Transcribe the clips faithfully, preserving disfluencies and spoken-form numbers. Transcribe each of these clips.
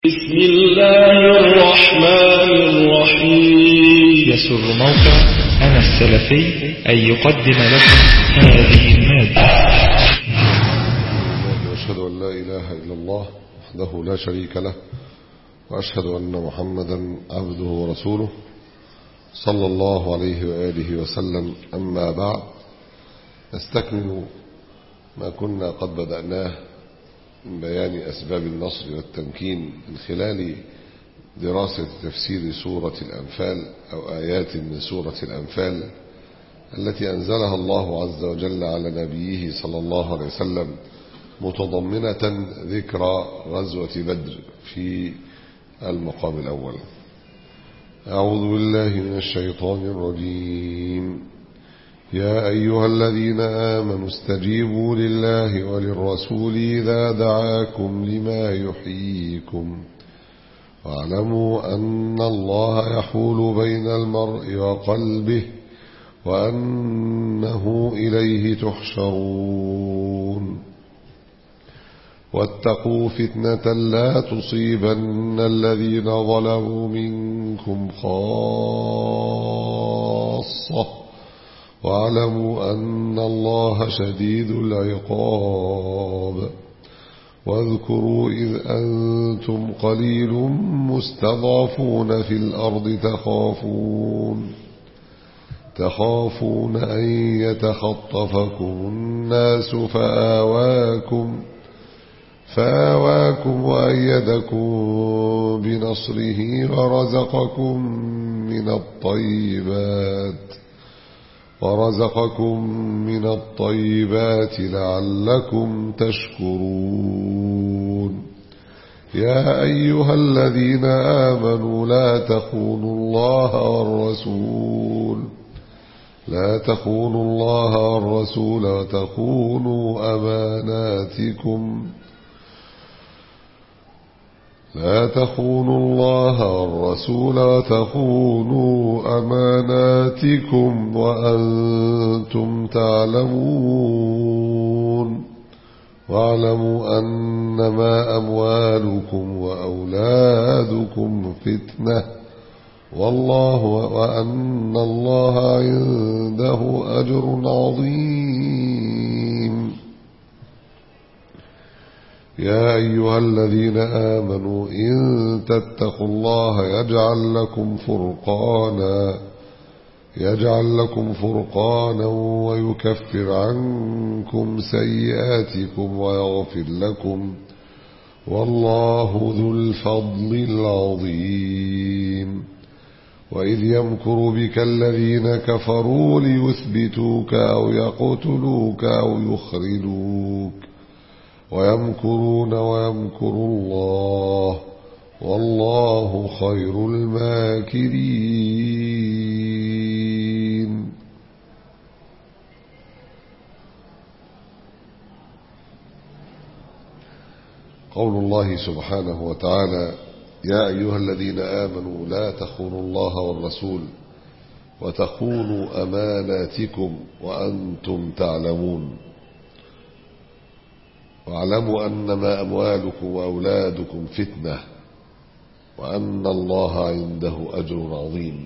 بسم الله الرحمن الرحيم. يسر موقع أنا السلفي أن يقدم لكم هذه المادة. وأشهد أن لا إله إلا الله وحده لا شريك له، وأشهد أن محمدا عبده ورسوله صلى الله عليه وآله وسلم. أما بعد، نستكمل ما كنا قد بدأناه من بيان أسباب النصر والتمكين من خلال دراسة تفسير سورة الأنفال أو آيات من سورة الأنفال التي أنزلها الله عز وجل على نبيه صلى الله عليه وسلم، متضمنة ذكرى غزوة بدر في المقام الأول. أعوذ بالله من الشيطان الرجيم. يا أيها الذين آمنوا استجيبوا لله وللرسول إذا دعاكم لما يحييكم، واعلموا أن الله يحول بين المرء وقلبه وأنه إليه تحشرون. واتقوا فتنة لا تصيبن الذين ظلموا منكم خاصة، واعلموا أن الله شديد العقاب. واذكروا إذ أنتم قليل مستضعفون في الأرض تخافون تخافون أن يتخطفكم الناس فآواكم فآواكم وأيدكم بنصره ورزقكم من الطيبات ورزقكم من الطيبات لعلكم تشكرون. يا أيها الذين آمنوا لا تخونوا الله والرسول لا تخونوا الله والرسول وتخونوا أماناتكم لا تخونوا الله والرسول وتخونوا أماناتكم وأنتم تعلمون. واعلموا أنما أموالكم وأولادكم فتنة والله وأن الله عنده أجر عظيم. يا أيها الذين آمنوا إن تتقوا الله يجعل لكم فرقانا يجعل لكم فرقانا ويكفر عنكم سيئاتكم ويغفر لكم، والله ذو الفضل العظيم. وإذ يمكر بك الذين كفروا ليثبتوك أو يقتلوك أو يخرجوك ويمكرون ويمكر الله والله خير الماكرين. قول الله سبحانه وتعالى: يا أيها الذين آمنوا لا تخونوا الله والرسول وتخونوا أماناتكم وأنتم تعلمون. واعلموا أنما أموالكم وأولادكم فتنة وأن الله عنده أجر عظيم.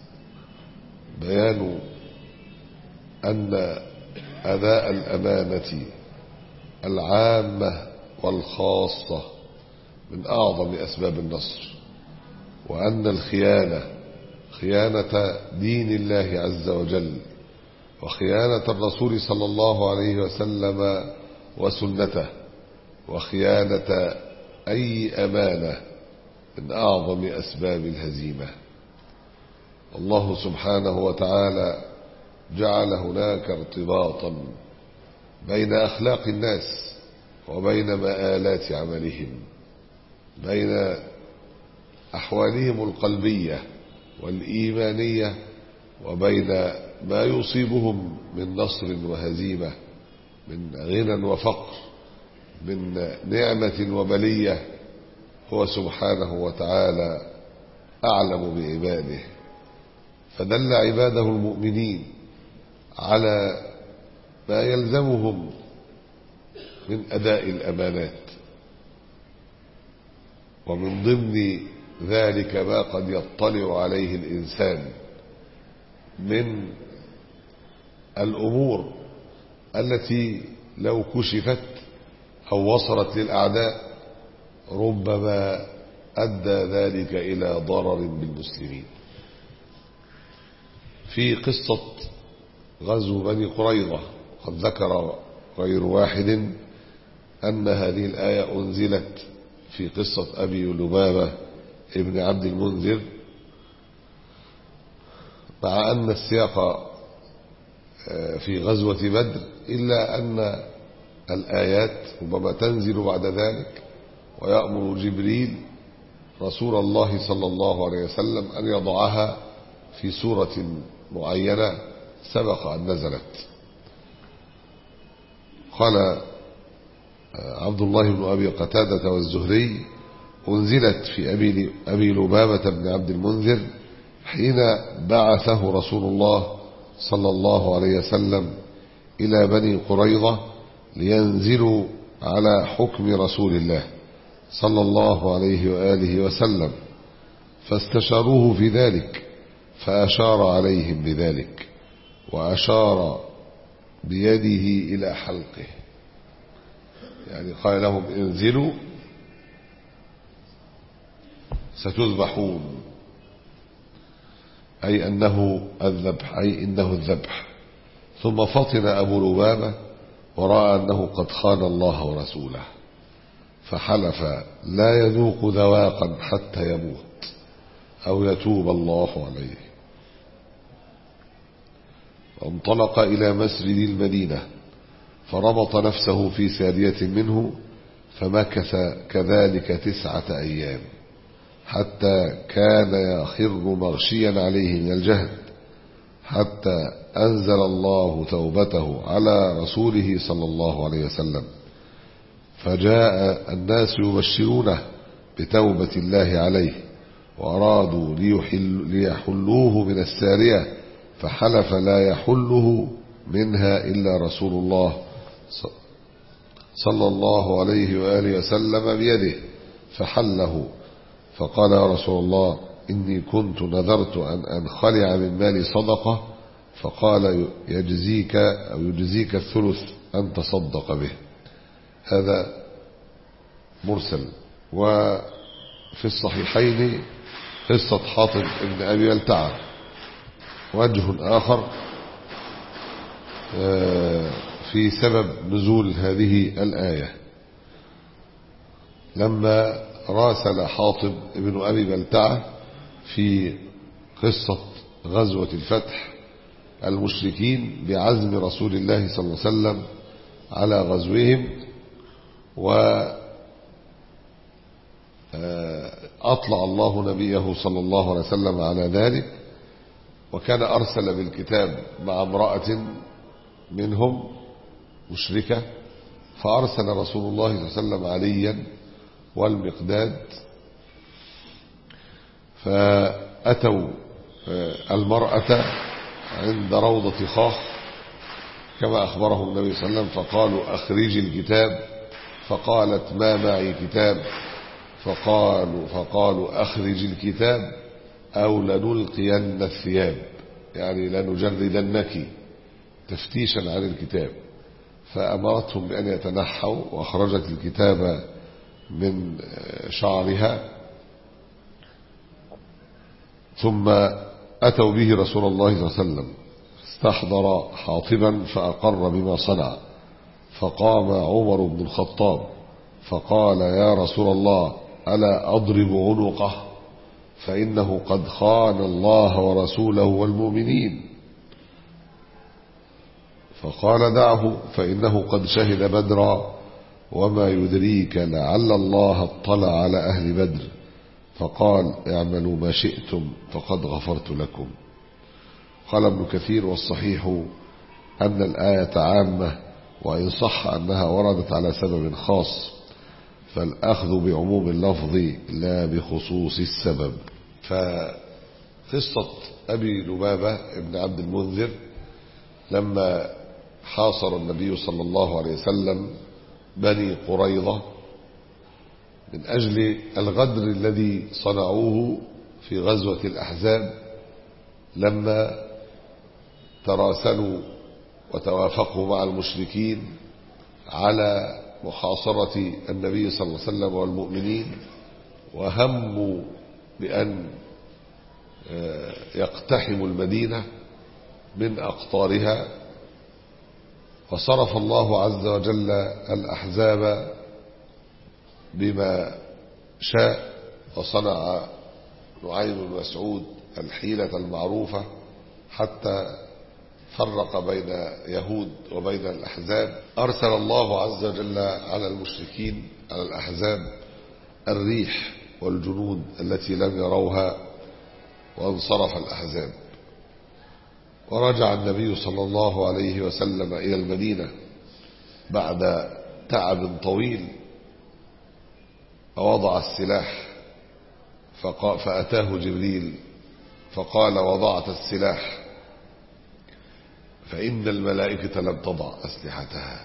بيان أن أداء الأمانة العامة والخاصة من أعظم أسباب النصر، وأن الخيانة خيانة دين الله عز وجل وخيانة الرسول صلى الله عليه وسلم وسنته وخيانة أي أمانة من أعظم أسباب الهزيمة. الله سبحانه وتعالى جعل هناك ارتباطا بين أخلاق الناس وبين مآلات عملهم، بين أحوالهم القلبية والإيمانية وبين ما يصيبهم من نصر وهزيمة، من غنى وفقر، من نعمة وبلية. هو سبحانه وتعالى أعلم بعباده، فدل عباده المؤمنين على ما يلزمهم من أداء الأمانات. ومن ضمن ذلك ما قد يطلع عليه الإنسان من الأمور التي لو كشفت أو وصلت للأعداء ربما أدى ذلك إلى ضرر بالمسلمين. في قصة غزو بني قريظة قد ذكر غير واحد أن هذه الآية أنزلت في قصة أبي لبابة ابن عبد المنذر، مع أن السياق في غزوة بدر، إلا أن الآيات ربما تنزل بعد ذلك، ويأمر جبريل رسول الله صلى الله عليه وسلم أن يضعها في سورة معينة سبق أن نزلت. قال عبد الله بن أبي قتادة والزهري: أنزلت في أبي, أبي لبابة بن عبد المنذر حين بعثه رسول الله صلى الله عليه وسلم إلى بني قريظة لينزلوا على حكم رسول الله صلى الله عليه وآله وسلم، فاستشاروه في ذلك فأشار عليهم بذلك، وأشار بيده إلى حلقه، يعني قال لهم: انزلوا ستذبحون، أي أنه الذبح، أي إنه الذبح. ثم فطن أبو لبابة ورأى أنه قد خان الله ورسوله، فحلف لا يذوق ذواقا حتى يموت أو يتوب الله عليه. وانطلق إلى مسجد المدينة فربط نفسه في سارية منه، فمكث كذلك تسعة أيام حتى كان يخر مغشيا عليه من الجهد، حتى أنزل الله توبته على رسوله صلى الله عليه وسلم، فجاء الناس يبشرونه بتوبة الله عليه، وأرادوا ليحل ليحلوه من السارية، فحلف لا يحله منها إلا رسول الله صلى الله عليه وآله وسلم بيده، فحله. فقال: يا رسول الله، إني كنت نذرت أن أنخلع من مالي صدقة. فقال: يجزيك أو يجزيك الثلث أن تصدق به. هذا مرسل. وفي الصحيحين قصة حاطب ابن أبي بلتعة وجه آخر في سبب نزول هذه الآية. لما راسل حاطب ابن أبي بلتعة في قصة غزوة الفتح المشركين بعزم رسول الله صلى الله عليه وسلم على غزوهم، وأطلع الله نبيه صلى الله عليه وسلم على ذلك، وكان أرسل بالكتاب مع امرأة منهم مشركة، فأرسل رسول الله صلى الله عليه وسلم عليا والمقداد، فأتوا المرأة عند روضة خاخ كما أخبرهم النبي صلى الله عليه وسلم، فقالوا: أخرجي الكتاب. فقالت: ما معي كتاب. فقالوا فقالوا أخرج الكتاب أو لنلقين الثياب، يعني لنجردنك تفتيشا عن الكتاب. فأمرتهم بأن يتنحوا، وأخرجت الكتاب من شعرها، ثم أتوا به رسول الله صلى الله عليه وسلم، استحضر حاطبا فأقر بما صنع. فقام عمر بن الخطاب فقال: يا رسول الله، ألا أضرب عنقه؟ فإنه قد خان الله ورسوله والمؤمنين. فقال: دعه، فإنه قد شهد بدرا، وما يدريك لعل الله اطلع على أهل بدر. فقال: اعملوا ما شئتم فقد غفرت لكم. قال ابن كثير: والصحيح أن الآية عامة، وإن صح أنها وردت على سبب خاص، فالأخذ بعموم اللفظ لا بخصوص السبب. فقصة أبي لبابة ابن عبد المنذر لما حاصر النبي صلى الله عليه وسلم بني قريظة من أجل الغدر الذي صنعوه في غزوة الأحزاب لما تراسلوا وتوافقوا مع المشركين على محاصرة النبي صلى الله عليه وسلم والمؤمنين، وهموا بأن يقتحموا المدينة من أقطارها، فصرف الله عز وجل الأحزاب بما شاء، وصنع نعيم بن مسعود الحيلة المعروفة حتى فرق بين يهود وبين الأحزاب. أرسل الله عز وجل على المشركين على الأحزاب الريح والجنود التي لم يروها، وانصرف الأحزاب، ورجع النبي صلى الله عليه وسلم إلى المدينة بعد تعب طويل، فوضع السلاح فأتاه جبريل فقال: وضعت السلاح فإن الملائكة لم تضع أسلحتها.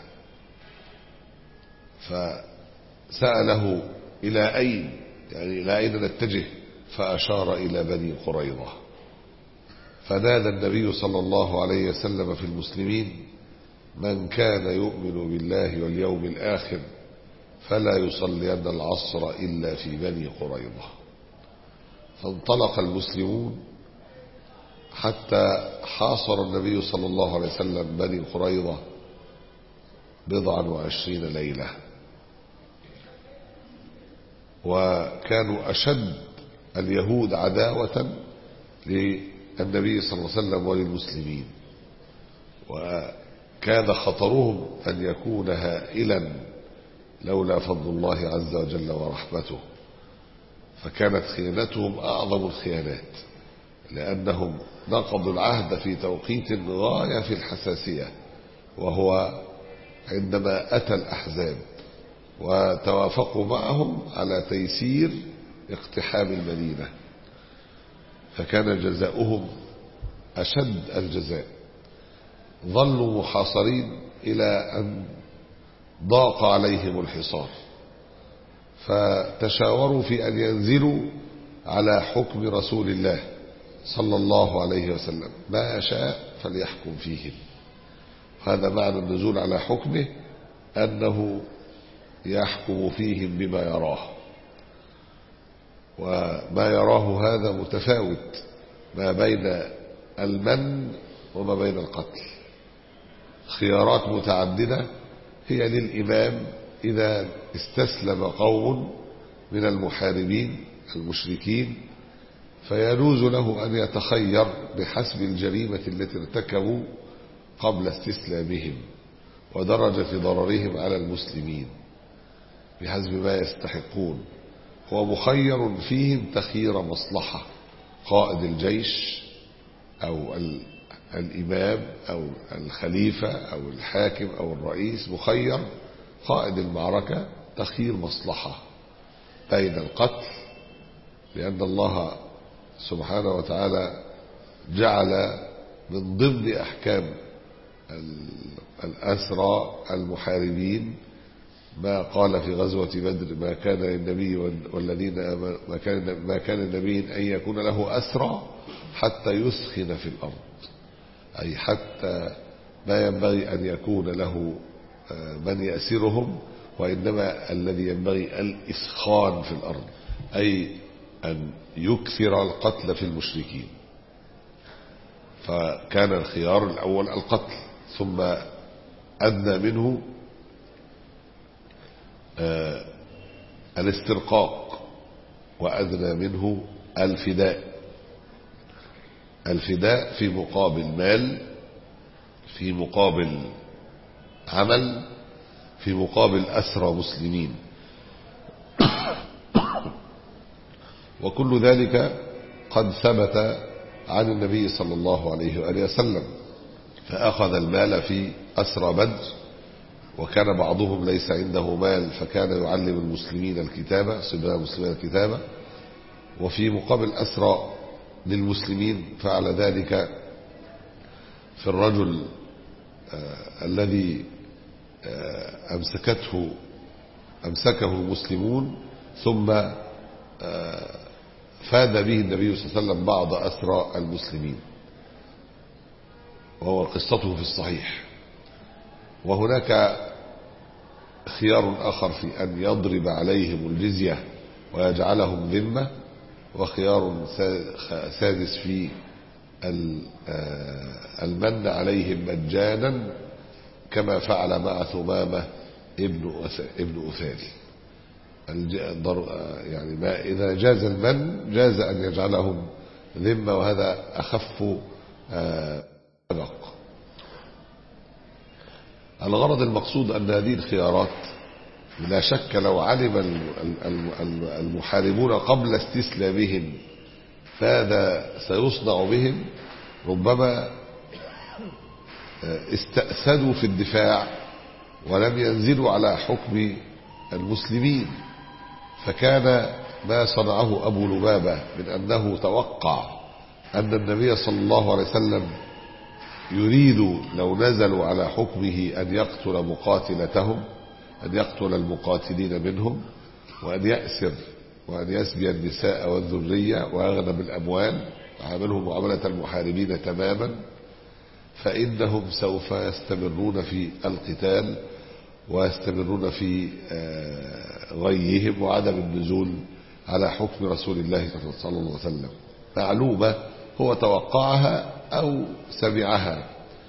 فسأله: إلى أين؟ يعني إلى أين نتجه؟ فأشار إلى بني قريظة. فنادى النبي صلى الله عليه وسلم في المسلمين: من كان يؤمن بالله واليوم الآخر فلا يصلين العصر إلا في بني قريظة. فانطلق المسلمون حتى حاصر النبي صلى الله عليه وسلم بني قريظة بضعا وعشرين ليلة، وكانوا أشد اليهود عداوة للنبي صلى الله عليه وسلم وللمسلمين، وكان خطرهم أن يكون هائلا لولا فضل الله عز وجل ورحمته. فكانت خيانتهم أعظم الخيانات، لأنهم نقضوا العهد في توقيت غاية في الحساسية، وهو عندما أتى الأحزاب وتوافقوا معهم على تيسير اقتحام المدينة، فكان جزاؤهم أشد الجزاء. ظلوا محاصرين إلى أن ضاق عليهم الحصار، فتشاوروا في أن ينزلوا على حكم رسول الله صلى الله عليه وسلم، ما شاء فليحكم فيهم. هذا معنى النزول على حكمه، أنه يحكم فيهم بما يراه، وما يراه هذا متفاوت ما بين المن وما بين القتل. خيارات متعددة هي للإمام إذا استسلم قوم من المحاربين المشركين، فيجوز له أن يتخير بحسب الجريمة التي ارتكبوا قبل استسلامهم ودرجة ضررهم على المسلمين بحسب ما يستحقون. هو مخير فيهم تخيير مصلحة، قائد الجيش أو الإمام أو الخليفة أو الحاكم أو الرئيس مخير، قائد المعركة تخيير مصلحة بين القتل، لأن الله سبحانه وتعالى جعل من ضمن أحكام الأسرى المحاربين ما قال في غزوة بدر: ما كان للنبي والذين ما كان ما كان النبي أن يكون له أسرى حتى يسخن في الأرض، أي حتى ما ينبغي أن يكون له من يأسرهم، وإنما الذي ينبغي الإسخان في الأرض، أي أن يكثر القتل في المشركين. فكان الخيار الأول القتل، ثم أدنى منه آه الاسترقاق، وأدنى منه الفداء. الفداء في مقابل مال، في مقابل عمل، في مقابل أسرى مسلمين. وكل ذلك قد ثبت عن النبي صلى الله عليه وآله وسلم، فأخذ المال في أسرى بدر، وكان بعضهم ليس عنده مال فكان يعلم المسلمين الكتابة، صبيان المسلمين الكتابة. وفي مقابل أسرى للمسلمين فعل ذلك في الرجل آه الذي آه أمسكته أمسكه المسلمون ثم فاد به النبي صلى الله عليه وسلم بعض أسرى المسلمين، وهو قصته في الصحيح. وهناك خيار آخر في أن يضرب عليهم الجزية ويجعلهم ذمة، وخيار سادس في المن عليهم مجانا كما فعل مع ثمامة ابن أثال. يعني ما إذا جاز المن جاز أن يجعلهم ذمة، وهذا أخف أدق. الغرض المقصود أن هذه الخيارات لا شك لو علم المحاربون قبل استسلامهم فهذا سيصنع بهم ربما استأسدوا في الدفاع ولم ينزلوا على حكم المسلمين. فكان ما صنعه أبو لبابة من أنه توقع أن النبي صلى الله عليه وسلم يريد لو نزلوا على حكمه أن يقتل مقاتلتهم، أن يقتل المقاتلين منهم، وأن يأسر وأن يسبي النساء والذرية ويغنم الأموال، عاملهم معاملة المحاربين تماما، فإنهم سوف يستمرون في القتال ويستمرون في غيهم وعدم النزول على حكم رسول الله صلى الله عليه وسلم. معلومة هو توقعها أو سمعها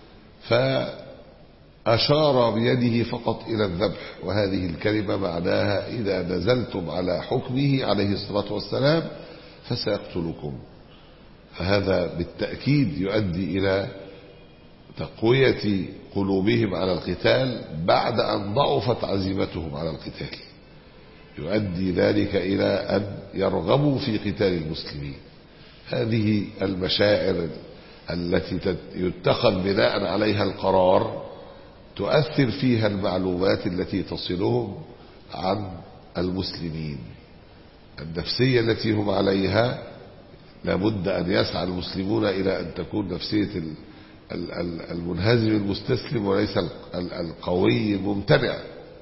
فأشار بيده فقط إلى الذبح، وهذه الكلمة معناها إذا نزلتم على حكمه عليه الصلاة والسلام فسيقتلكم. فهذا بالتأكيد يؤدي إلى تقوية قلوبهم على القتال بعد أن ضعفت عزيمتهم على القتال، يؤدي ذلك إلى أن يرغبوا في قتال المسلمين. هذه المشاعر التي يتخذ بناء عليها القرار تؤثر فيها المعلومات التي تصلهم عن المسلمين. النفسية التي هم عليها لابد أن يسعى المسلمون إلى أن تكون نفسية المنهزم المستسلم وليس القوي الممتنع.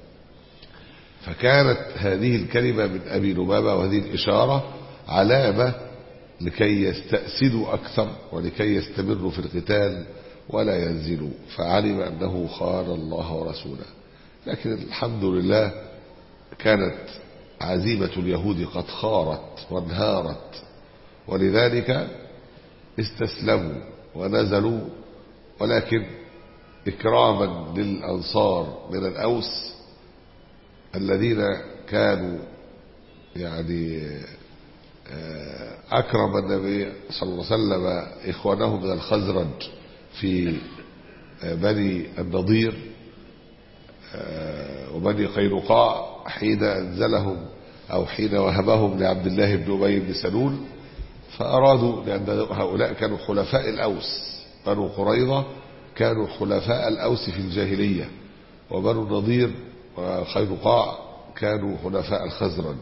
فكانت هذه الكلمة من أبي لبابة وهذه الإشارة علامة لكي يستأسدوا أكثر ولكي يستمروا في القتال ولا ينزلوا، فعلم أنه خان الله ورسوله. لكن الحمد لله كانت عزيمة اليهود قد خارت وانهارت، ولذلك استسلموا ونزلوا، ولكن إكراما للأنصار من الأوس الذين كانوا يعني أكرم النبي صلى الله عليه وسلم إخوانه من الخزرج في بني النضير وبني قينقاع حين أنزلهم أو حين وهبهم لعبد الله بن أبي بن سلول، فأرادوا، لأن هؤلاء كانوا حلفاء الأوس، بنو قريظة كانوا حلفاء الأوس في الجاهلية، وبنو النضير وقينقاع كانوا حلفاء الخزرج.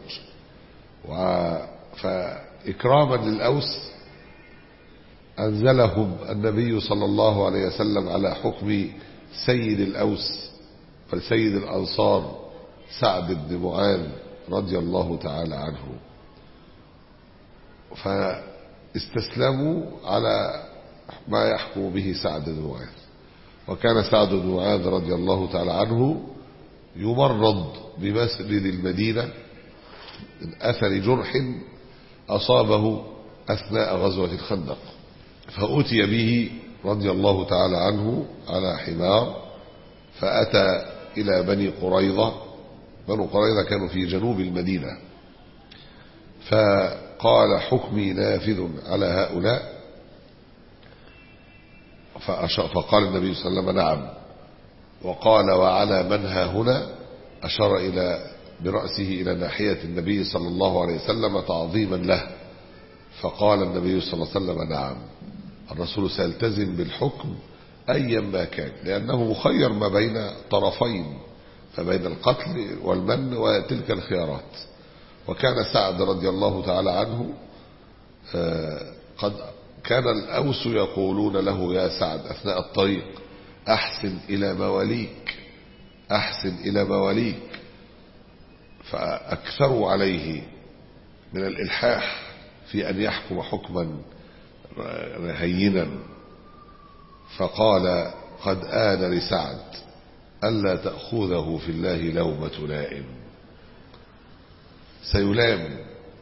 فإكراما للأوس أنزلهم النبي صلى الله عليه وسلم على حكم سيد الأوس فسيد الأنصار سعد بن معاذ رضي الله تعالى عنه، فاستسلموا على ما يحكم به سعد بن معاذ. وكان سعد بن معاذ رضي الله تعالى عنه يمرض بمسجد المدينة من أثر جرح أصابه أثناء غزوة الخندق، فأتي به رضي الله تعالى عنه على حمار، فأتى إلى بني قريظة. بنو قريظة كانوا في جنوب المدينة، فقال حكمي نافذ على هؤلاء، فقال النبي صلى الله عليه وسلم نعم، وقال وعلى من ها هنا، أشار إلى برأسه إلى ناحية النبي صلى الله عليه وسلم تعظيما له، فقال النبي صلى الله عليه وسلم نعم. الرسول سيلتزم بالحكم أيا ما كان، لأنه مخير ما بين طرفين، فبين القتل والمن وتلك الخيارات. وكان سعد رضي الله تعالى عنه قد كان الأوس يقولون له يا سعد أثناء الطريق أحسن إلى مواليك، أحسن إلى مواليك، فأكثروا عليه من الإلحاح في أن يحكم حكما هينا، فقال قد آن لسعد ألا تأخذه في الله لومة لائم. سيلام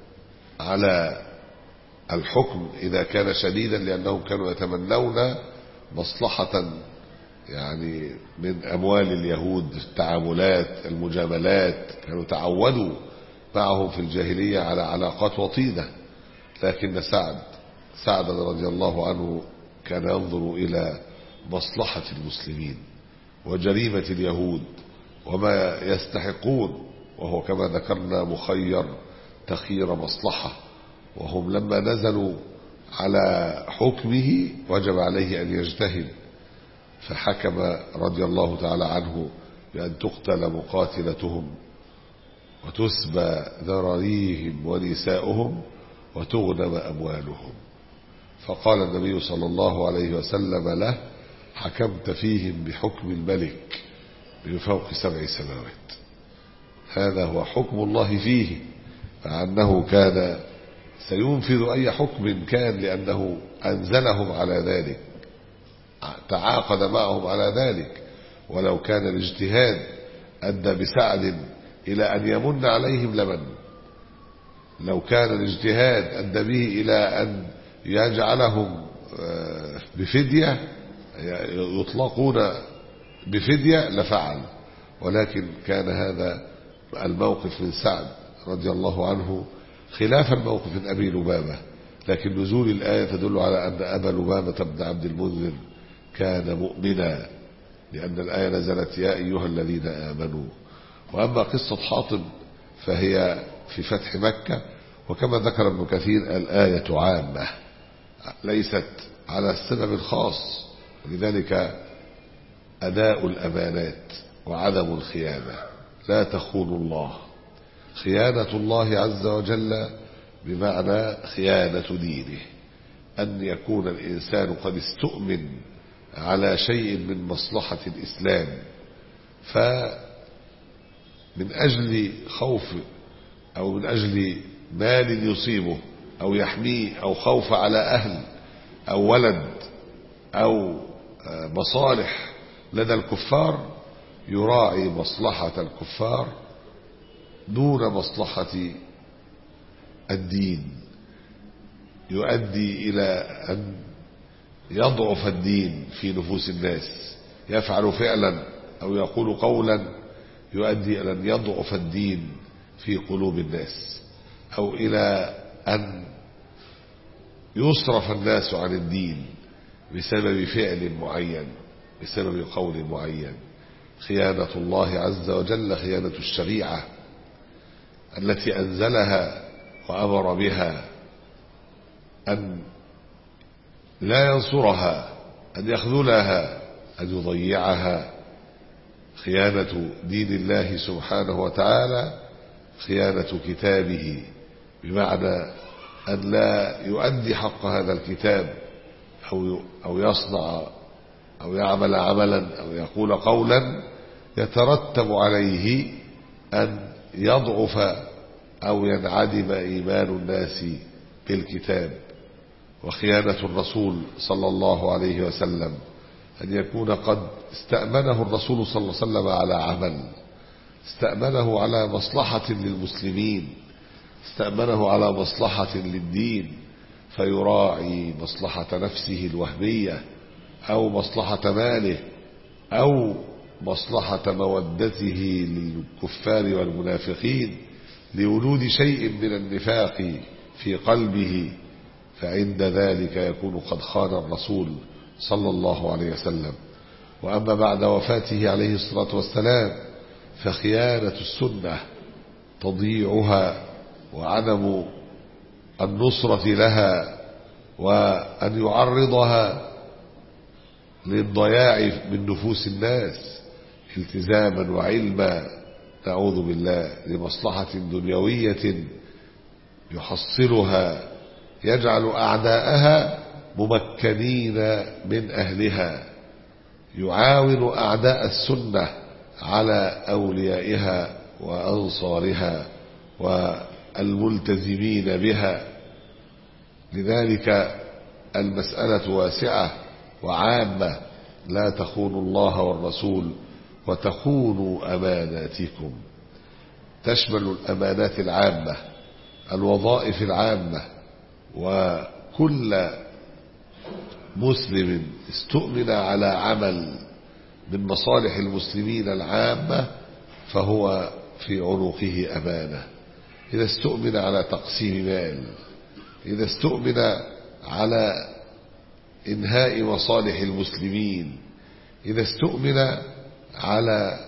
على الحكم إذا كان شديدا، لأنهم كانوا يتمنون مصلحة يعني من أموال اليهود، التعاملات، المجاملات، كانوا تعودوا معهم في الجاهلية على علاقات وطيدة. لكن سعد سعد رضي الله عنه كان ينظر إلى مصلحة المسلمين وجريمة اليهود وما يستحقون، وهو كما ذكرنا مخير تخير مصلحة، وهم لما نزلوا على حكمه وجب عليه أن يجتهد، فحكم رضي الله تعالى عنه بأن تقتل مقاتلتهم وتسبى ذراريهم ونساؤهم وتغنم أموالهم. فقال النبي صلى الله عليه وسلم له حكمت فيهم بحكم الملك من فوق سبع سماوات. هذا هو حكم الله فيه، فأنه كان سينفذ أي حكم كان، لأنه أنزلهم على ذلك، تعاقد معهم على ذلك. ولو كان الاجتهاد أدى بسعد إلى أن يمن عليهم لمن، لو كان الاجتهاد أدى به إلى أن يجعلهم بفدية يطلقون بفدية لفعل، ولكن كان هذا الموقف من سعد رضي الله عنه خلاف الموقف من أبي لبابة. لكن نزول الآية تدل على أن أبا لبابة بن عبد المنذر كان مؤمنا، لأن الآية نزلت يا أيها الذين آمنوا. وأما قصة حاطب فهي في فتح مكة، وكما ذكر ابن كثير الآية عامة ليست على السبب الخاص، ولذلك أداء الأمانات وعدم الخيانة. لا تخونوا الله، خيانة الله عز وجل بمعنى خيانة دينه، أن يكون الإنسان قد استؤمن على شيء من مصلحة الإسلام، فمن أجل خوف أو من أجل مال يصيبه أو يحميه أو خوف على أهل أو ولد أو مصالح لدى الكفار، يراعي مصلحة الكفار دون مصلحة الدين، يؤدي إلى أن يضعف الدين في نفوس الناس، يفعل فعلا أو يقول قولا يؤدي إلى أن يضعف الدين في قلوب الناس، أو إلى أن يصرف الناس عن الدين بسبب فعل معين، بسبب قول معين. خيانة الله عز وجل خيانة الشريعة التي أنزلها وأمر بها، أن لا ينصرها، أن يخذلها، أن يضيعها. خيانة دين الله سبحانه وتعالى خيانة كتابه، بمعنى أن لا يؤدي حق هذا الكتاب، أو أو يصنع أو يعمل عملا أو يقول قولا يترتب عليه أن يضعف أو ينعدم إيمان الناس بالكتاب. وخيانة الرسول صلى الله عليه وسلم أن يكون قد استأمنه الرسول صلى الله عليه وسلم على عمل، استأمنه على مصلحة للمسلمين، استأمنه على مصلحة للدين، فيراعي مصلحة نفسه الوهمية أو مصلحة ماله أو مصلحة مودته للكفار والمنافقين لولود شيء من النفاق في قلبه، فعند ذلك يكون قد خان الرسول صلى الله عليه وسلم. وأما بعد وفاته عليه الصلاة والسلام فخيانة السنة، تضييعها وعدم النصرة لها، وأن يعرضها للضياع من نفوس الناس التزاما وعلما، نعوذ بالله، لمصلحة دنيوية يحصلها، يجعل أعداءها ممكنين من أهلها، يعاون أعداء السنة على أوليائها وأنصارها والملتزمين بها. لذلك المسألة واسعة وعامة، لا تخونوا الله والرسول وتخونوا أماناتكم، تشمل الأمانات العامة، الوظائف العامة، وكل مسلم استؤمن على عمل من مصالح المسلمين العامة فهو في عنقه أمانة. إذا استؤمن على تقسيم مال، إذا استؤمن على إنهاء مصالح المسلمين، إذا استؤمن على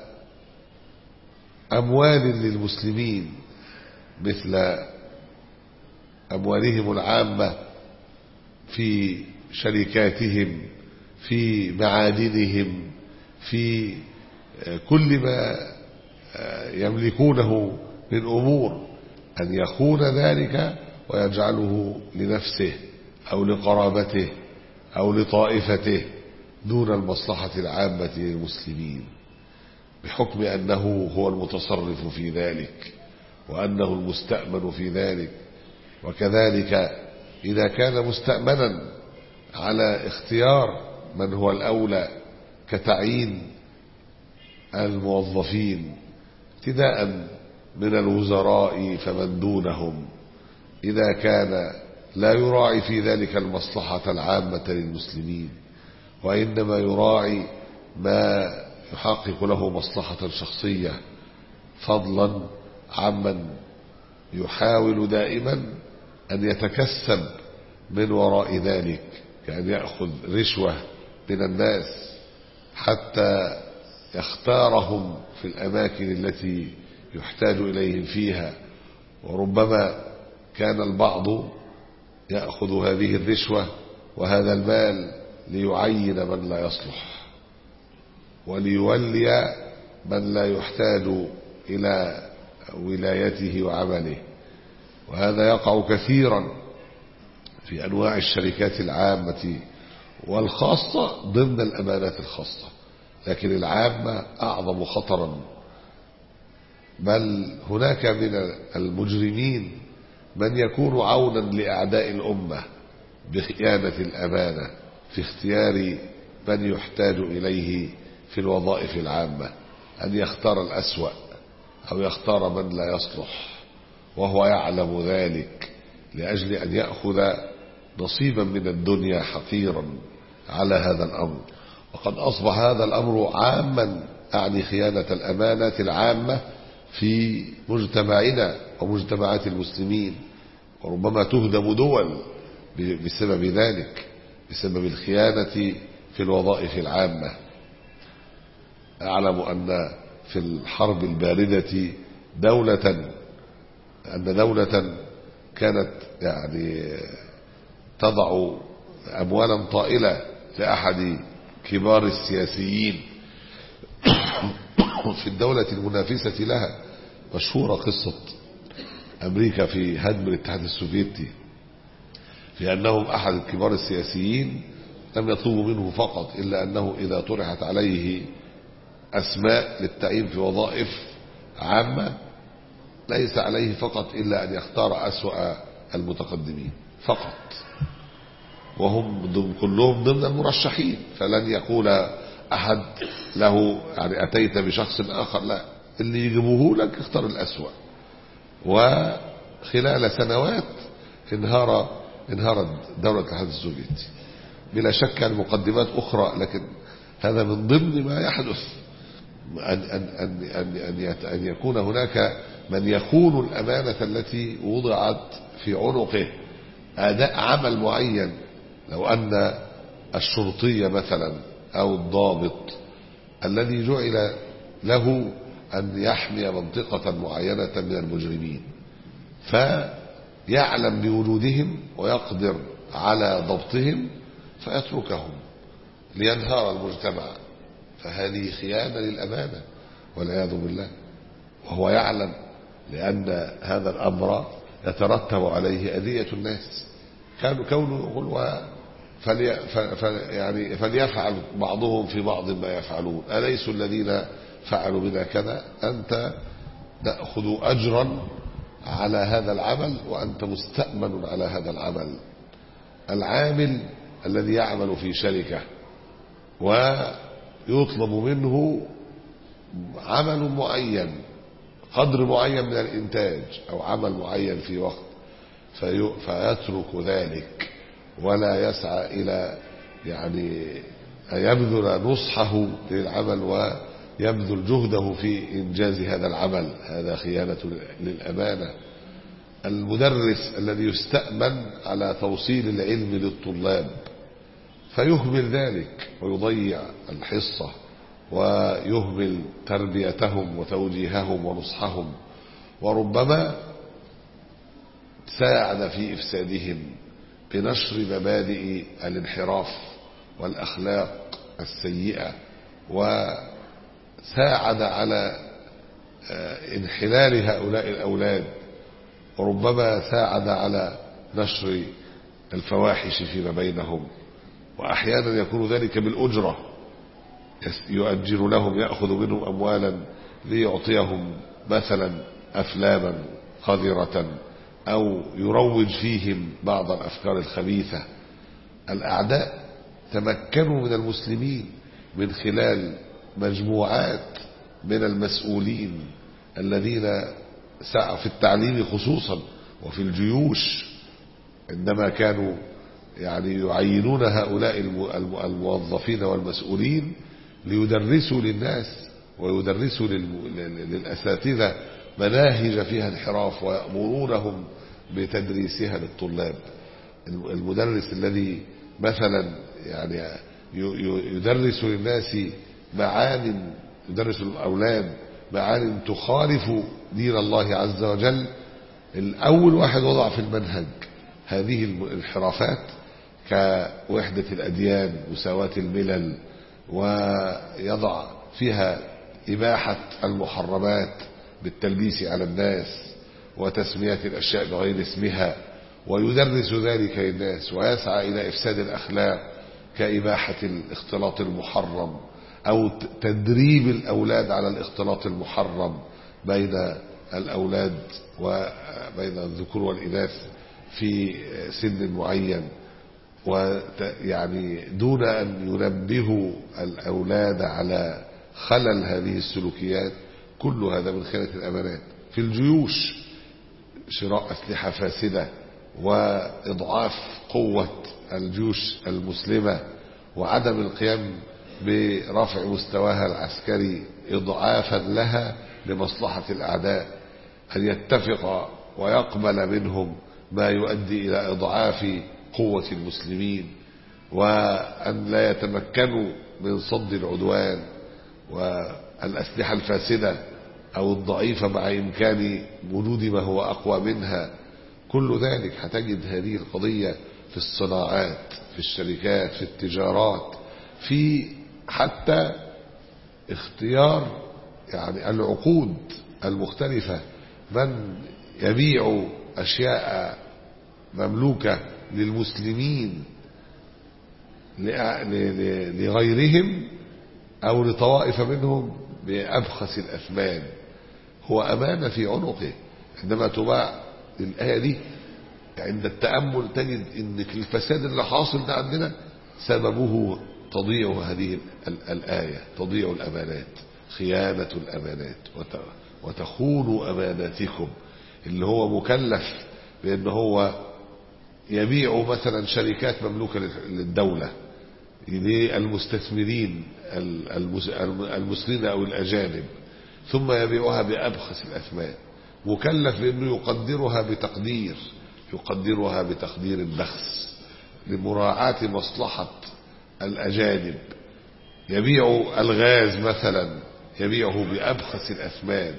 أموال للمسلمين مثل أموالهم العامة في شركاتهم، في معادنهم، في كل ما يملكونه من أمور، أن يخون ذلك ويجعله لنفسه أو لقرابته أو لطائفته دون المصلحة العامة للمسلمين، بحكم أنه هو المتصرف في ذلك وأنه المستأمن في ذلك. وكذلك إذا كان مستأمنا على اختيار من هو الأولى كتعيين الموظفين ابتداء من الوزراء فمن دونهم، إذا كان لا يراعي في ذلك المصلحة العامة للمسلمين وإنما يراعي ما يحقق له مصلحة شخصية، فضلا عمن يحاول دائما أن يتكسب من وراء ذلك، كأن يأخذ رشوة من الناس حتى يختارهم في الأماكن التي يحتاج إليهم فيها. وربما كان البعض يأخذ هذه الرشوة وهذا المال ليعين من لا يصلح وليولي من لا يحتاج إلى ولايته وعمله. وهذا يقع كثيرا في أنواع الشركات العامة والخاصة ضمن الأمانات الخاصة، لكن العامة أعظم خطرا. بل هناك من المجرمين من يكون عونا لأعداء الأمة بخيانة الأمانة في اختيار من يحتاج إليه في الوظائف العامة، أن يختار الأسوأ أو يختار من لا يصلح وهو يعلم ذلك لأجل أن يأخذ نصيبا من الدنيا حقيرا على هذا الأمر. وقد أصبح هذا الأمر عاما، أعني خيانة الأمانات العامة في مجتمعنا ومجتمعات المسلمين، وربما تهدم دول بسبب ذلك، بسبب الخيانة في الوظائف العامة. أعلم أن في الحرب الباردة دولة أن دولة كانت يعني تضع أموالا طائلة لأحد كبار السياسيين في الدولة المنافسة لها. مشهورة قصة أمريكا في هدم الاتحاد السوفيتي، في أنهم أحد كبار السياسيين لم يطلبوا منه فقط إلا أنه إذا طرحت عليه أسماء للتعيين في وظائف عامة ليس عليه فقط إلا أن يختار أسوأ المتقدمين فقط، وهم ضمن كلهم ضمن المرشحين، فلن يقول أحد له يعني أتيت بشخص آخر، لا، اللي يجيبوه لك اختار الأسوأ. وخلال سنوات انهار انهارت دولة الاتحاد السوفيتي بلا شك عن مقدمات أخرى، لكن هذا من ضمن ما يحدث، أن, أن, أن, أن, أن, أن يكون هناك من يخون الأمانة التي وضعت في عنقه أداء عمل معين. لو أن الشرطي مثلا أو الضابط الذي جعل له أن يحمي منطقة معينة من المجرمين فيعلم بوجودهم ويقدر على ضبطهم فيتركهم لينهار المجتمع، فهذه خيانة للأمانة والعياذ بالله، وهو يعلم، لأن هذا الأمر يترتب عليه أذية الناس. كانوا كونه يقول فلي يعني فليفعل بعضهم في بعض ما يفعلون، أليسوا الذين فعلوا بنا كذا؟ أنت تأخذ أجرا على هذا العمل وأنت مستأمن على هذا العمل. العامل الذي يعمل في شركة ويطلب منه عمل معين، قدر معين من الإنتاج أو عمل معين في وقت، في فيترك ذلك ولا يسعى إلى يعني أن يبذل نصحه للعمل ويبذل جهده في إنجاز هذا العمل، هذا خيانة للأمانة. المدرس الذي يستأمن على توصيل العلم للطلاب فيهمل ذلك ويضيع الحصة ويهمل تربيتهم وتوجيههم ونصحهم، وربما ساعد في إفسادهم بنشر مبادئ الانحراف والأخلاق السيئة، وساعد على انحلال هؤلاء الأولاد، وربما ساعد على نشر الفواحش فيما بينهم. وأحيانا يكون ذلك بالأجرة، يؤجر لهم، يأخذ منهم أموالا ليعطيهم مثلا أفلاما قذرة أو يروج فيهم بعض الأفكار الخبيثة. الأعداء تمكنوا من المسلمين من خلال مجموعات من المسؤولين الذين سعوا في التعليم خصوصا وفي الجيوش، عندما كانوا يعني يعينون هؤلاء الموظفين والمسؤولين ليدرسوا للناس ويدرسوا للأساتذة مناهج فيها انحراف ويأمرونهم بتدريسها للطلاب. المدرس الذي مثلا يعني يدرس للناس معان، يدرس للأولاد معان تخالف دين الله عز وجل، الأول واحد وضع في المنهج هذه الانحرافات كوحدة الأديان، مساواة الملل، ويضع فيها إباحة المحرمات بالتلبيس على الناس وتسمية الأشياء بغير اسمها، ويدرس ذلك للناس، ويسعى إلى إفساد الأخلاق كإباحة الاختلاط المحرم أو تدريب الأولاد على الاختلاط المحرم بين الأولاد وبين الذكور والإناث في سن معين، ويعني دون أن ينبهوا الأولاد على خلل هذه السلوكيات. كل هذا من خيانة الأمانات. في الجيوش شراء أسلحة فاسدة وإضعاف قوة الجيوش المسلمة وعدم القيام برفع مستواها العسكري إضعافا لها لمصلحة الأعداء، أن يتفق ويقبل منهم ما يؤدي إلى إضعاف قوة المسلمين، وأن لا يتمكنوا من صد العدوان والأسلحة الفاسدة أو الضعيفة مع إمكان وجود ما هو أقوى منها. كل ذلك هتجد هذه القضية في الصناعات، في الشركات، في التجارات، في حتى اختيار يعني العقود المختلفة. من يبيع أشياء مملوكة للمسلمين لغيرهم أو لطوائف منهم بأبخس الأثمان، هو أمانة في عنقه. عندما تباع الآية دي عند التأمل تجد إن الفساد اللي حاصل ده عندنا سببه تضيع هذه الآية، تضيع الأمانات، خيانة الأمانات، وتخونوا أماناتكم. اللي هو مكلف بأنه هو يبيع مثلا شركات مملوكة للدولة للمستثمرين المسلمين أو الأجانب، ثم يبيعها بأبخس الأثمان، مكلف بأنه يقدرها بتقدير يقدرها بتقدير بخس لمراعاة مصلحة الأجانب. يبيع الغاز مثلا يبيعه بأبخس الأثمان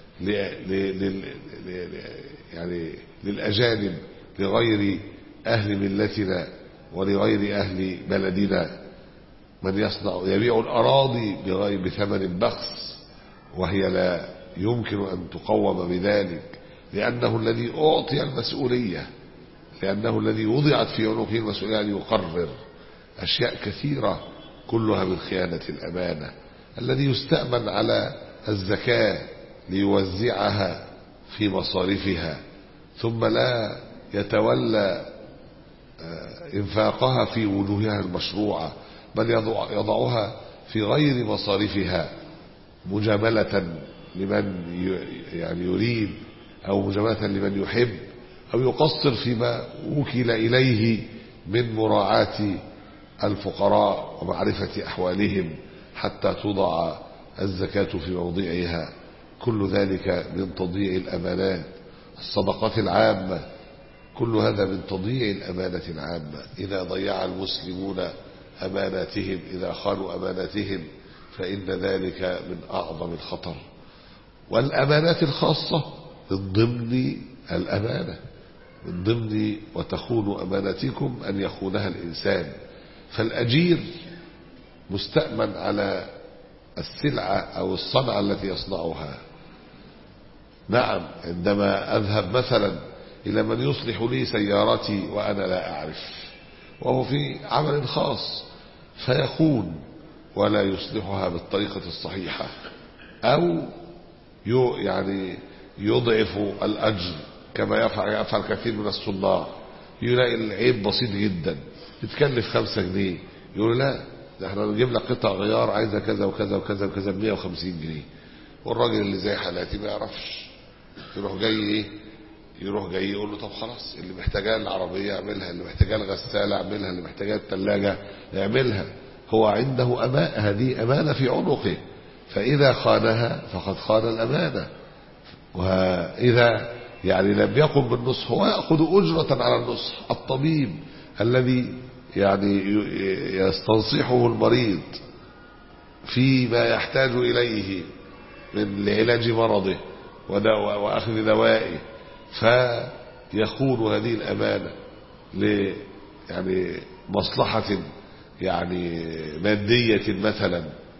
يعني للأجانب لغير أهل ملتنا ولغير أهل بلدنا. من يصنع يبيع الأراضي بثمن بخس وهي لا يمكن أن تقوم بذلك، لأنه الذي أعطي المسؤولية، لأنه الذي وضعت في عنقه المسؤولية أن يقرر أشياء كثيرة كلها من خيانة الأمانة. الذي يستأمن على الزكاة ليوزعها في مصارفها ثم لا يتولى إنفاقها في وجوهها المشروعة، بل يضعها في غير مصارفها مجاملة لمن يعني يريد أو مجاملة لمن يحب، أو يقصر فيما وكل إليه من مراعاة الفقراء ومعرفة أحوالهم حتى توضع الزكاة في موضعها. كل ذلك من تضييع الأمانات. الصدقات العامة كل هذا من تضييع الأمانة العامة. إذا ضيع المسلمون أماناتهم، إذا خانوا أماناتهم، فإن ذلك من أعظم الخطر. والأمانات الخاصة من ضمن الأمانة، من ضمن وتخونوا أماناتكم أن يخونها الإنسان. فالأجير مستأمن على السلعة أو الصنعة التي يصنعها. نعم، عندما أذهب مثلا إلى من يصلح لي سيارتي وأنا لا أعرف، وهو في عمل خاص، فيخون ولا يصلحها بالطريقة الصحيحة، أو يعني يضعف الأجر كما يفعل, يفعل كثير من الصناع. يلاقي العيب بسيط جدا، بتكلف خمسة جنيه، يقول لا ده احنا نجيب لك قطع غيار عايزة كذا وكذا وكذا وكذا بمية وخمسين جنيه. والراجل اللي زي حالاتي ما يعرفش، يروح جاي ايه يروح جاي يقول له طب خلاص، اللي محتاجاه العربية اعملها، اللي محتاجاه الغسالة اعملها، اللي محتاجاه الثلاجة اعملها. هو عنده أمانة، هذه أمانة في عنقه، فإذا خانها فقد خان الأمانة. وإذا يعني لم يقم بالنصح هو يأخذ أجرة على النصح. الطبيب الذي يعني يستنصحه المريض فيما يحتاج إليه من لعلاج مرضه وأخذ دوائه، فيخون هذه الأمانة ل يعني مصلحة يعني مادية مثلا.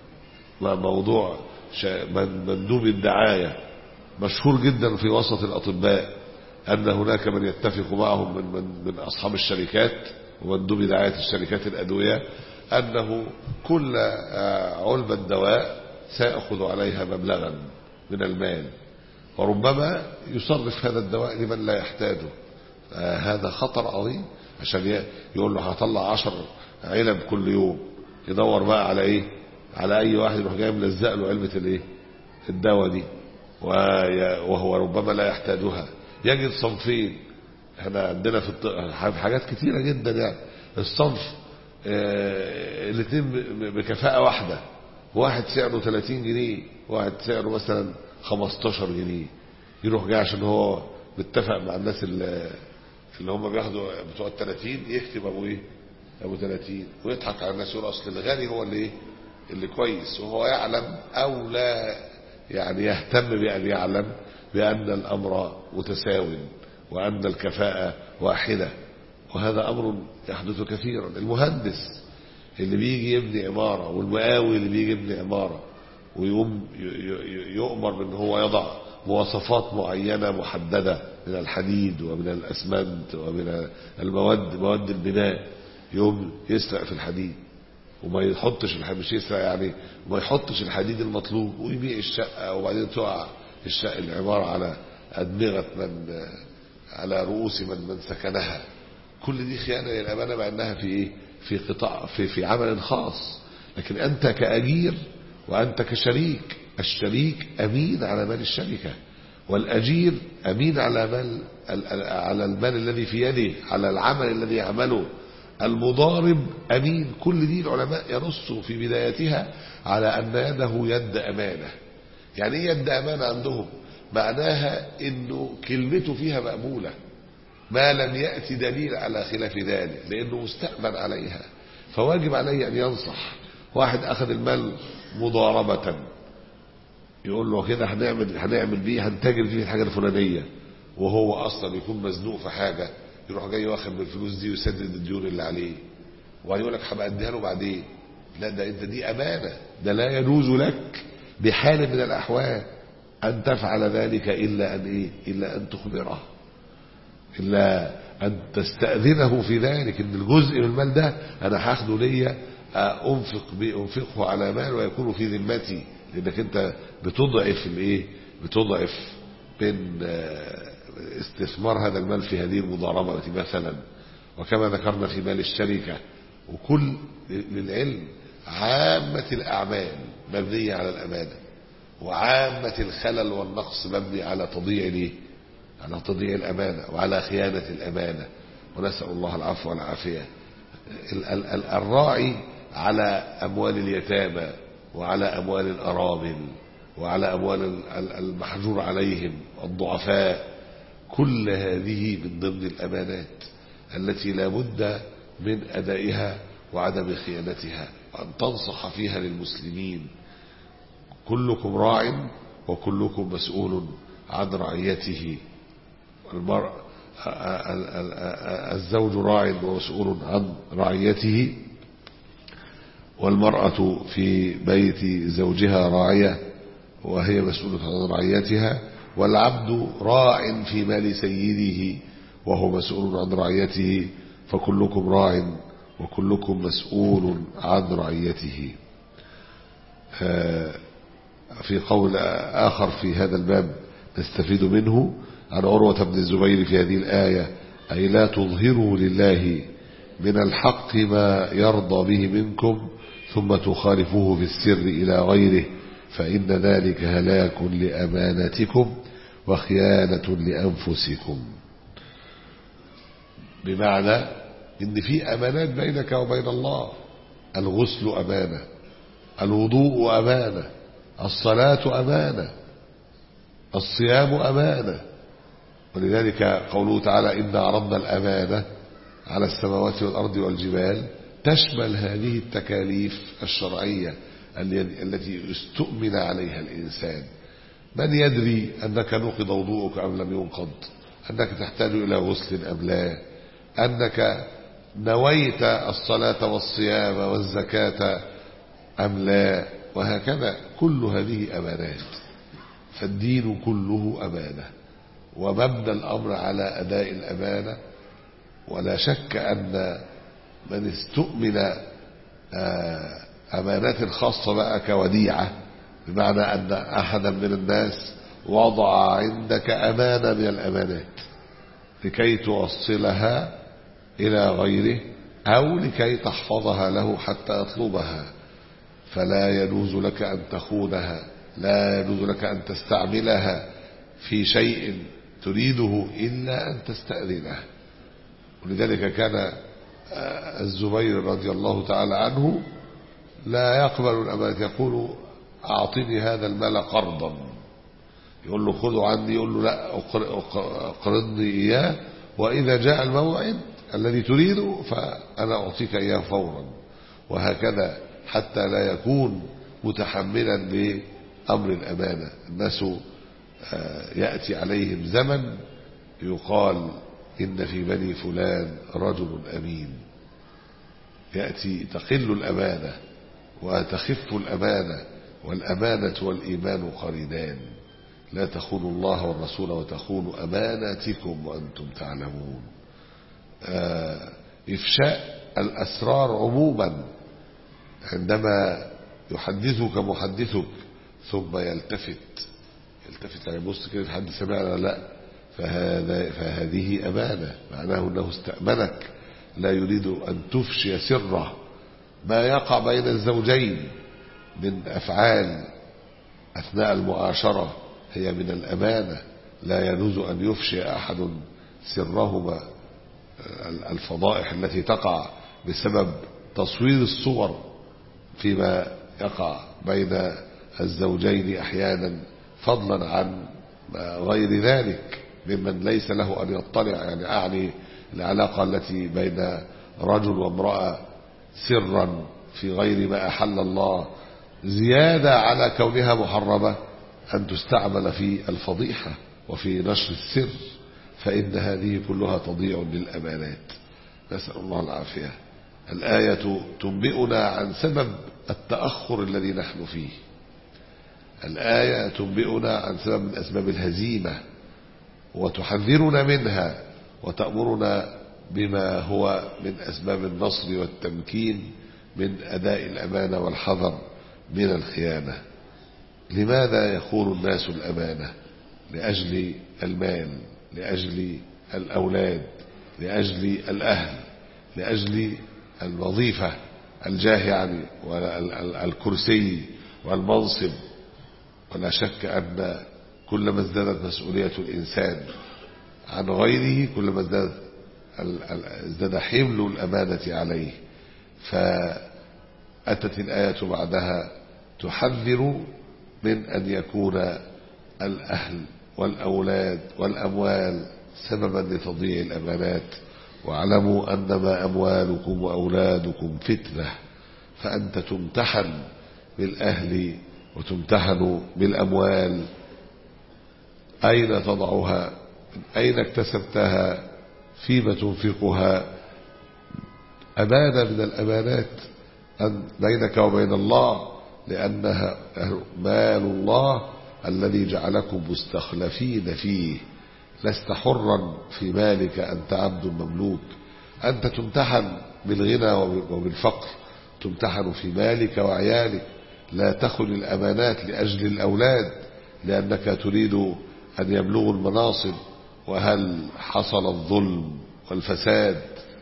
موضوع مندوب الدعاية مشهور جدا في وسط الأطباء، أن هناك من يتفق معهم من, من, من أصحاب الشركات ومندوب دعاية الشركات الأدوية أنه كل علبة دواء سيأخذ عليها مبلغا من المال، وربما يصرف هذا الدواء لمن لا يحتاجه. آه هذا خطر عظيم. عشان يقول له هطلع عشر علب كل يوم، يدور بقى على ايه على اي واحد يروح جاي ملزق له علبة الايه الدواء دي، وهو ربما لا يحتاجها. يجد صنفين. احنا عندنا في حاجات كتيرة جدا، يعني الصنف آه الاثنين بكفاءة واحدة، واحد سعره ثلاثين جنيه، واحد سعره مثلا خمستاشر جنيه. يروح جاي عشان هو متفق مع الناس اللي, اللي هم بياخدوا بتوع الثلاثين، يكتب ابو ايه ابو ثلاثين، ويضحك على الناس، يقول اصل الغالي هو اللي ايه اللي كويس، وهو يعلم او لا يعني يهتم بأن يعلم بأن الأمر متساو وأن الكفاءة واحدة. وهذا أمر يحدث كثيرا. المهندس اللي بيجي يبني عمارة، والمقاول اللي بيجي يبني عمارة، ويقوم يؤمر بأن هو يضع مواصفات معينة محددة من الحديد ومن الأسمنت ومن المواد مواد البناء، يقوم يسرق في الحديد وما يحطش الحديد، مش يسرق يعني وما يحطش الحديد المطلوب، ويبيع الشقة، وبعدين تقع الشقة العمارة على أدمغة من على رؤوس من من سكنها. كل دي خيانة للأمانة، مع أنها في إيه في قطاع في في عمل خاص. لكن أنت كأجير وأنت كشريك، الشريك أمين على مال الشركة، والأجير أمين على مال على المال الذي في يده، على العمل الذي يعمله. المضارب أمين. كل دي العلماء ينصوا في بدايتها على أن يده يد أمانة. يعني ايه يد أمانة عندهم؟ معناها إنه كلمته فيها مقبولة ما لم يأتي دليل على خلاف ذلك، لأنه مستأمن عليها. فواجب عليه أن ينصح. واحد أخذ المال مضاربة، يقول له كده هنعمل هنعمل بيه هنتاجر فيه الحاجة الفلانية، وهو أصلا يكون مزنوق في حاجة، يروح جاي واخد من الفلوس دي ويسدد الديون اللي عليه، وبعدين يقول لك هبقى اديها له بعدين. لا، ده انت دي امانه، ده لا يجوز لك بحال من الاحوال ان تفعل ذلك الا ان ايه الا ان تخبره، الا ان تستاذنه في ذلك، ان الجزء من المال ده انا هاخده ليا انفق بانفقه على مال ويكون في ذمتي، لانك انت بتضعف الايه بتضعف من استثمار هذا المال في هذه المضاربة مثلا، وكما ذكرنا في مال الشركة. وكل للعلم عامة الأعمال مبنية على الأمانة، وعامة الخلل والنقص مبني على تضييع ليه؟ على تضييع الأمانة وعلى خيانة الأمانة، ونسأل الله العفو والعافية. الراعي على أموال اليتامى وعلى أموال الأرامل وعلى أموال المحجور عليهم الضعفاء، كل هذه من ضمن الأمانات التي لا بد من أدائها وعدم خيانتها، وأن تنصح فيها للمسلمين. كلكم راع وكلكم مسؤول عن رعيته. الزوج راع ومسؤول عن رعيته، والمرأة في بيت زوجها راعية وهي مسؤولة عن رعيتها، والعبد راع في مال سيده وهو مسؤول عن رعيته، فكلكم راع وكلكم مسؤول عن رعيته. في قول آخر في هذا الباب نستفيد منه عن عروة بن الزبير في هذه الآية: أي لا تظهروا لله من الحق ما يرضى به منكم ثم تخالفوه في السر إلى غيره، فإن ذلك هلاك لأمانتكم وخيانة لأنفسكم. بمعنى إن في أمانات بينك وبين الله. الغسل أمانة، الوضوء أمانة، الصلاة أمانة، الصيام أمانة. ولذلك قوله تعالى: إن عرضنا الأمانة على السماوات والأرض والجبال، تشمل هذه التكاليف الشرعية التي استؤمن عليها الإنسان. من يدري أنك نقض وضوءك أم لم ينقض، أنك تحتاج إلى غسل أم لا، أنك نويت الصلاة والصيام والزكاة أم لا، وهكذا. كل هذه أمانات، فالدين كله أمانة، ومبنى الأمر على أداء الأمانة. ولا شك أن من استؤمن أمانات خاصة بقى كوديعة، بمعنى أن أحدا من الناس وضع عندك أمانة من الأمانات لكي توصلها إلى غيره أو لكي تحفظها له حتى يطلبها، فلا يجوز لك أن تخونها، لا يجوز لك أن تستعملها في شيء تريده إلا أن تستأذنه. ولذلك كان الزبير رضي الله تعالى عنه لا يقبل الأمانة، يقول: أعطني هذا المال قرضا. يقول له: خذوا عني، يقول له: لا، أقرضني إياه، وإذا جاء الموعد الذي تريده فأنا أعطيك إياه فورا. وهكذا حتى لا يكون متحملا بأمر الأمانة. الناس يأتي عليهم زمن يقال: إن في بني فلان رجل أمين. يأتي تقل الأمانة وتخف الأمانة، والأمانة والإيمان قرينان. لا تخونوا الله والرسول وتخونوا أماناتكم وأنتم تعلمون. إفشاء الأسرار عموما، عندما يحدثك محدثك ثم يلتفت يلتفت يعني بص كده حد سمعنا، لا، فهذا فهذه أمانة، معناه أنه استأمنك، لا يريد أن تفشي سره. ما يقع بين الزوجين من أفعال أثناء المعاشرة هي من الأمانة، لا يجوز أن يفشي أحد سرهما. الفضائح التي تقع بسبب تصوير الصور فيما يقع بين الزوجين أحيانا، فضلا عن غير ذلك ممن ليس له أن يطلع، يعني أعني العلاقة التي بين رجل وامرأة سرا في غير ما أحل الله، زيادة على كونها محرمة أن تستعمل في الفضيحة وفي نشر السر، فإن هذه كلها تضيع للأمانات. نسأل الله العافية. الآية تنبئنا عن سبب التأخر الذي نحن فيه. الآية تنبئنا عن سبب من أسباب الهزيمة، وتحذرنا منها، وتأمرنا بما هو من أسباب النصر والتمكين من أداء الأمانة والحذر من الخيانة. لماذا يخون الناس الأمانة؟ لأجل المال، لأجل الأولاد، لأجل الأهل، لأجل الوظيفة، الجاه يعني، والكرسي والمنصب. ولا شك أن كلما ازدادت مسؤولية الإنسان عن غيره كلما ازداد ازداد حمل الأمانة عليه. فأتت الآية بعدها تحذر من أن يكون الأهل والأولاد والأموال سببا لتضييع الأمانات. واعلموا أنما أموالكم وأولادكم فتنة، فأنت تمتحن بالأهل وتمتحن بالأموال، أين تضعها، أين اكتسبتها، فيما تنفقها. أمانة من الأمانات أن بينك وبين الله، لأنها مال الله الذي جعلكم مستخلفين فيه. لست حرا في مالك، أنت عبد مملوك. أنت تمتحن بالغنى وبالفقر، تمتحن في مالك وعيالك. لا تخن الأمانات لأجل الأولاد لأنك تريد أن يبلغوا المناصب. وهل حصل الظلم والفساد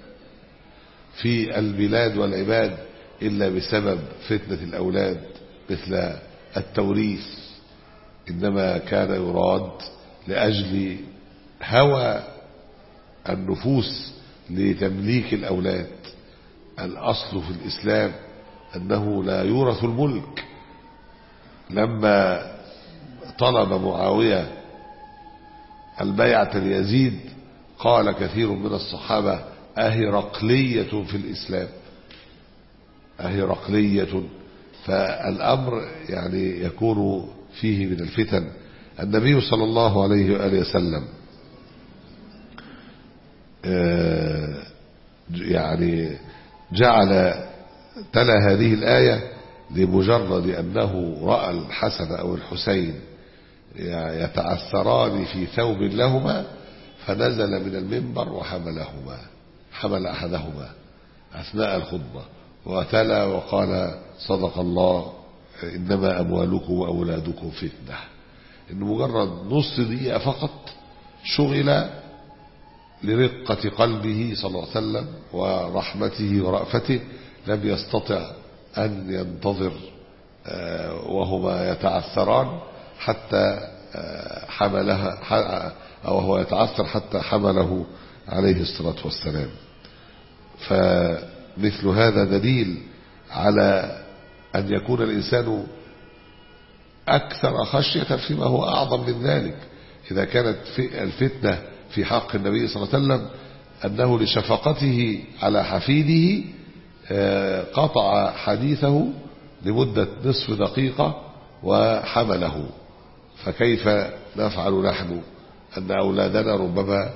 في البلاد والعباد إلا بسبب فتنة الأولاد مثل التوريث؟ إنما كان يراد لأجل هوى النفوس لتمليك الأولاد. الأصل في الإسلام أنه لا يورث الملك. لما طلب معاوية البيعة ليزيد قال كثير من الصحابة أهرقلية في الإسلام، أهرقلية. فالأمر يعني يكون فيه من الفتن. النبي صلى الله عليه وآله وسلم يعني جعل تلا هذه الآية لمجرد أنه رأى الحسن أو الحسين يتعثران في ثوب لهما فنزل من المنبر وحملهما، حمل أحدهما أثناء الخطبة وتلا وقال صدق الله إنما أموالكم وأولادكم فتنة. إن مجرد نص دقيقة فقط شغل لرقة قلبه صلى الله عليه وسلم ورحمته ورأفته، لم يستطع أن ينتظر وهما يتعثران حتى حملها، أو هو يتعثر حتى حمله عليه الصلاة والسلام. فمثل هذا دليل على أن يكون الإنسان أكثر خشية فيما هو أعظم من ذلك. إذا كانت الفتنة في حق النبي صلى الله عليه وسلم أنه لشفقته على حفيده قطع حديثه لمدة نصف دقيقة وحمله، فكيف نفعل نحن أن أولادنا ربما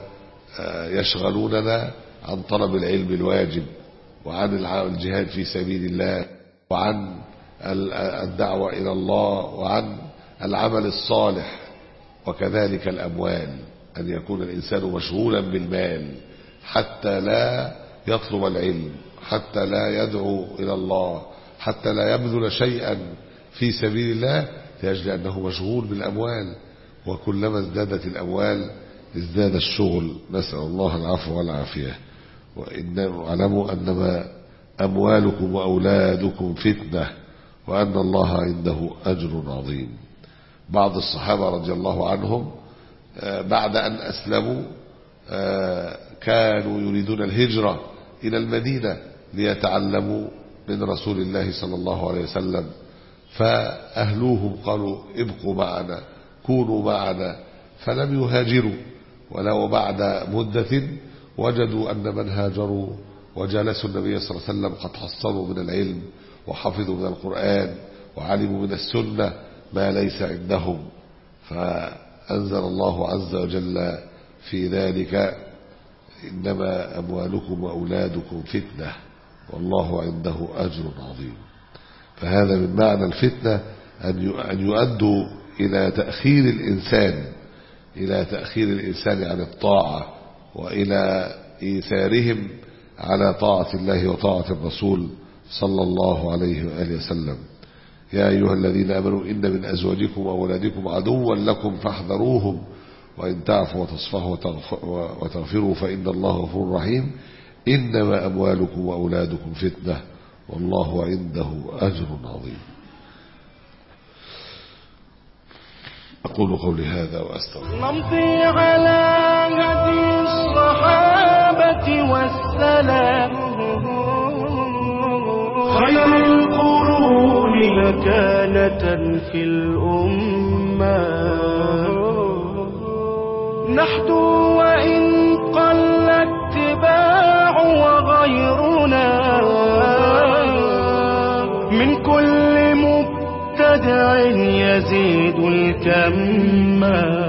يشغلوننا عن طلب العلم الواجب وعن الجهاد في سبيل الله وعن الدعوة إلى الله وعن العمل الصالح. وكذلك الأموال، أن يكون الإنسان مشغولا بالمال حتى لا يطلب العلم، حتى لا يدعو إلى الله، حتى لا يبذل شيئا في سبيل الله لأجل أنه مشغول بالأموال. وكلما ازدادت الأموال ازداد الشغل، نسأل الله العفو والعافية. واعلموا أنما أموالكم وأولادكم فتنة وأن الله عنده أجر عظيم. بعض الصحابة رضي الله عنهم بعد أن أسلموا كانوا يريدون الهجرة إلى المدينة ليتعلموا من رسول الله صلى الله عليه وسلم، فأهلوهم قالوا ابقوا معنا، كونوا معنا، فلم يهاجروا. ولو بعد مدة وجدوا أن من هاجروا وجلسوا النبي صلى الله عليه وسلم قد حصلوا من العلم وحفظوا من القرآن وعلموا من السنة ما ليس عندهم. فأنزل الله عز وجل في ذلك إنما أموالكم وأولادكم فتنة والله عنده أجر عظيم. فهذا من معنى الفتنة أن يؤدوا إلى تأخير الإنسان إلى تأخير الإنسان عن الطاعة وإلى إيثارهم على طاعة الله وطاعة الرسول صلى الله عليه وآله وسلم. يا أيها الذين آمنوا إن من أزواجكم وأولادكم عدوا لكم فاحذروهم وإن تعفوا وتصفحوا وتغفروا فإن الله غفور رحيم إنما أموالكم وأولادكم فتنة والله عنده أجر عظيم. أقول قولي هذا وأستغفر. نمضي على هدي الصحابة والسلام خير القرون مكانة في الأمة نحدو وإن قل اتباع وغيرنا من كل مبتدع يزيد الكم